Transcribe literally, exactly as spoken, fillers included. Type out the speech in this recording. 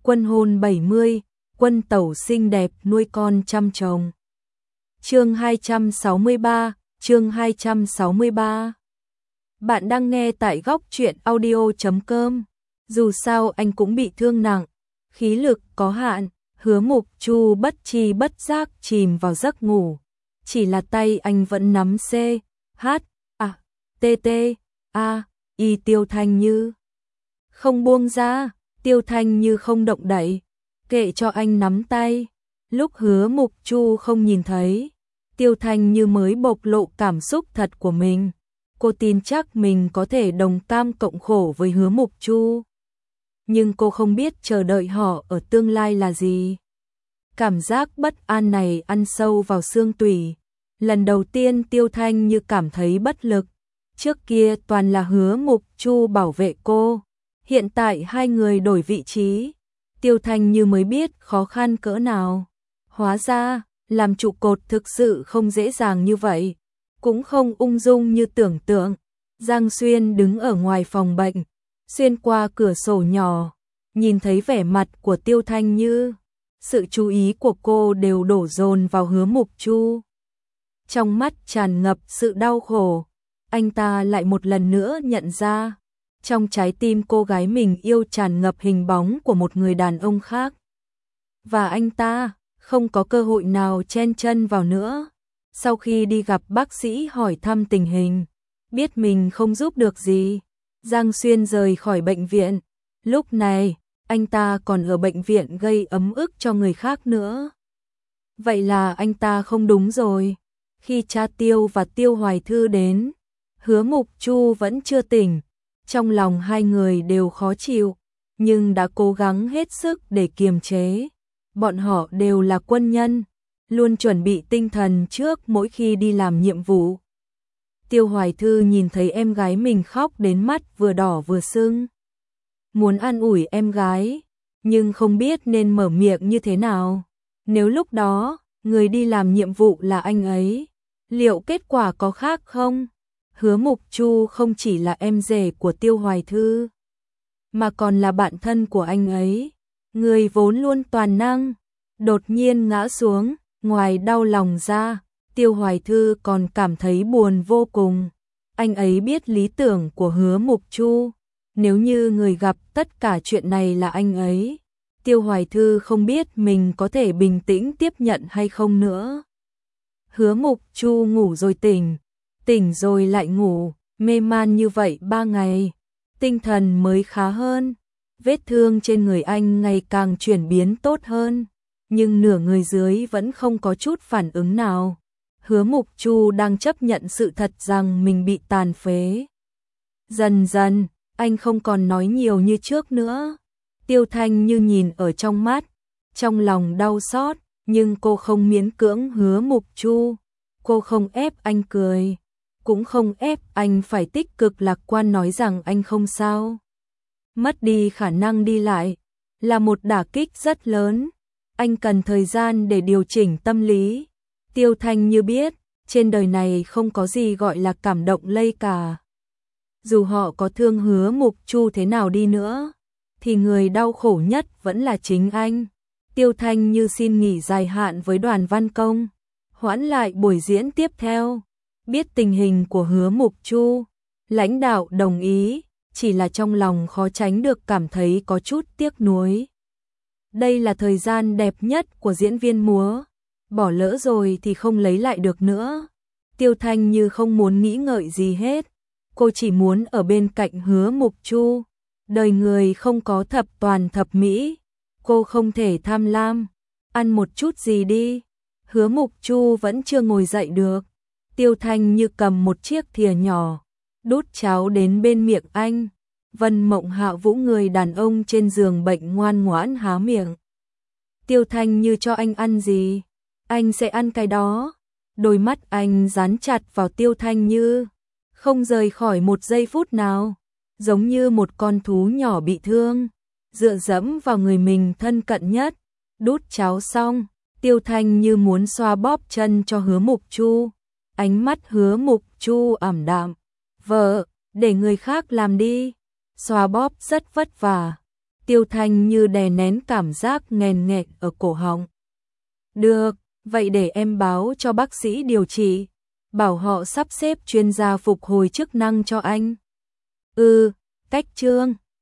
Quân hôn bảy mươi, quân tẩu xinh đẹp nuôi con trăm chồng. Chương hai trăm sáu mươi ba, chương hai trăm sáu mươi ba. Bạn đang nghe tại góc truyện audio chấm com. Dù sao anh cũng bị thương nặng, khí lực có hạn, Hứa Mục Chu bất tri bất giác chìm vào giấc ngủ. Chỉ là tay anh vẫn nắm C, H, A, T, T, A, Y Tiêu Thanh Như. Không buông ra, Tiêu Thanh Như không động đậy, kệ cho anh nắm tay. Lúc Hứa Mục Chu không nhìn thấy, Tiêu Thanh Như mới bộc lộ cảm xúc thật của mình. Cô tin chắc mình có thể đồng cam cộng khổ với Hứa Mục Chu. Nhưng cô không biết chờ đợi họ ở tương lai là gì. Cảm giác bất an này ăn sâu vào xương tủy. Lần đầu tiên Tiêu Thanh Như cảm thấy bất lực. Trước kia toàn là Hứa Mục Chu bảo vệ cô. Hiện tại hai người đổi vị trí. Tiêu Thanh Như mới biết khó khăn cỡ nào. Hóa ra, làm trụ cột thực sự không dễ dàng như vậy. Cũng không ung dung như tưởng tượng. Giang Xuyên đứng ở ngoài phòng bệnh, xuyên qua cửa sổ nhỏ, nhìn thấy vẻ mặt của Tiêu Thanh Như. Sự chú ý của cô đều đổ dồn vào Hứa Mục Chu. Trong mắt tràn ngập sự đau khổ, anh ta lại một lần nữa nhận ra, trong trái tim cô gái mình yêu tràn ngập hình bóng của một người đàn ông khác. Và anh ta không có cơ hội nào chen chân vào nữa. Sau khi đi gặp bác sĩ hỏi thăm tình hình, biết mình không giúp được gì, Giang Xuyên rời khỏi bệnh viện. Lúc này, anh ta còn ở bệnh viện gây ấm ức cho người khác nữa. Vậy là anh ta không đúng rồi. Khi cha Tiêu và Tiêu Hoài Thư đến, Hứa Mục Chu vẫn chưa tỉnh. Trong lòng hai người đều khó chịu, nhưng đã cố gắng hết sức để kiềm chế. Bọn họ đều là quân nhân, luôn chuẩn bị tinh thần trước mỗi khi đi làm nhiệm vụ. Tiêu Hoài Thư nhìn thấy em gái mình khóc đến mắt vừa đỏ vừa sưng. Muốn an ủi em gái, nhưng không biết nên mở miệng như thế nào. Nếu lúc đó, người đi làm nhiệm vụ là anh ấy, liệu kết quả có khác không? Hứa Mục Chu không chỉ là em rể của Tiêu Hoài Thư, mà còn là bạn thân của anh ấy. Người vốn luôn toàn năng, đột nhiên ngã xuống, ngoài đau lòng ra, Tiêu Hoài Thư còn cảm thấy buồn vô cùng. Anh ấy biết lý tưởng của Hứa Mục Chu. Nếu như người gặp tất cả chuyện này là anh ấy, Tiêu Hoài Thư không biết mình có thể bình tĩnh tiếp nhận hay không nữa. Hứa Mục Chu ngủ rồi tỉnh, tỉnh rồi lại ngủ, mê man như vậy ba ngày, tinh thần mới khá hơn. Vết thương trên người anh ngày càng chuyển biến tốt hơn, nhưng nửa người dưới vẫn không có chút phản ứng nào. Hứa Mục Chu đang chấp nhận sự thật rằng mình bị tàn phế. Dần dần, anh không còn nói nhiều như trước nữa. Tiêu Thanh Như nhìn ở trong mắt, trong lòng đau xót, nhưng cô không miễn cưỡng Hứa Mục Chu. Cô không ép anh cười, cũng không ép anh phải tích cực lạc quan nói rằng anh không sao. Mất đi khả năng đi lại là một đả kích rất lớn. Anh cần thời gian để điều chỉnh tâm lý. Tiêu Thanh Như biết, trên đời này không có gì gọi là cảm động lây cả. Dù họ có thương Hứa Mục Chu thế nào đi nữa, thì người đau khổ nhất vẫn là chính anh. Tiêu Thanh Như xin nghỉ dài hạn với Đoàn Văn Công, hoãn lại buổi diễn tiếp theo. Biết tình hình của Hứa Mục Chu, lãnh đạo đồng ý, chỉ là trong lòng khó tránh được cảm thấy có chút tiếc nuối. Đây là thời gian đẹp nhất của diễn viên múa, bỏ lỡ rồi thì không lấy lại được nữa. Tiêu Thanh Như không muốn nghĩ ngợi gì hết, cô chỉ muốn ở bên cạnh Hứa Mục Chu. Đời người không có thập toàn thập mỹ, cô không thể tham lam. Ăn một chút gì đi. Hứa Mục Chu vẫn chưa ngồi dậy được. Tiêu Thanh Như cầm một chiếc thìa nhỏ, đút cháo đến bên miệng anh. Vân Mộng Hạ Vũ người đàn ông trên giường bệnh ngoan ngoãn há miệng. Tiêu Thanh Như cho anh ăn gì, anh sẽ ăn cái đó. Đôi mắt anh dán chặt vào Tiêu Thanh Như, không rời khỏi một giây phút nào, giống như một con thú nhỏ bị thương, dựa dẫm vào người mình thân cận nhất. Đút cháo xong, Tiêu Thanh Như muốn xoa bóp chân cho Hứa Mục Chu. Ánh mắt Hứa Mục Chu ảm đạm. Vợ, để người khác làm đi. Xoa bóp rất vất vả. Tiêu Thanh như đè nén cảm giác nghèn nghẹt ở cổ họng. Được, vậy để em báo cho bác sĩ điều trị, bảo họ sắp xếp chuyên gia phục hồi chức năng cho anh. Ừ, Cách Trương.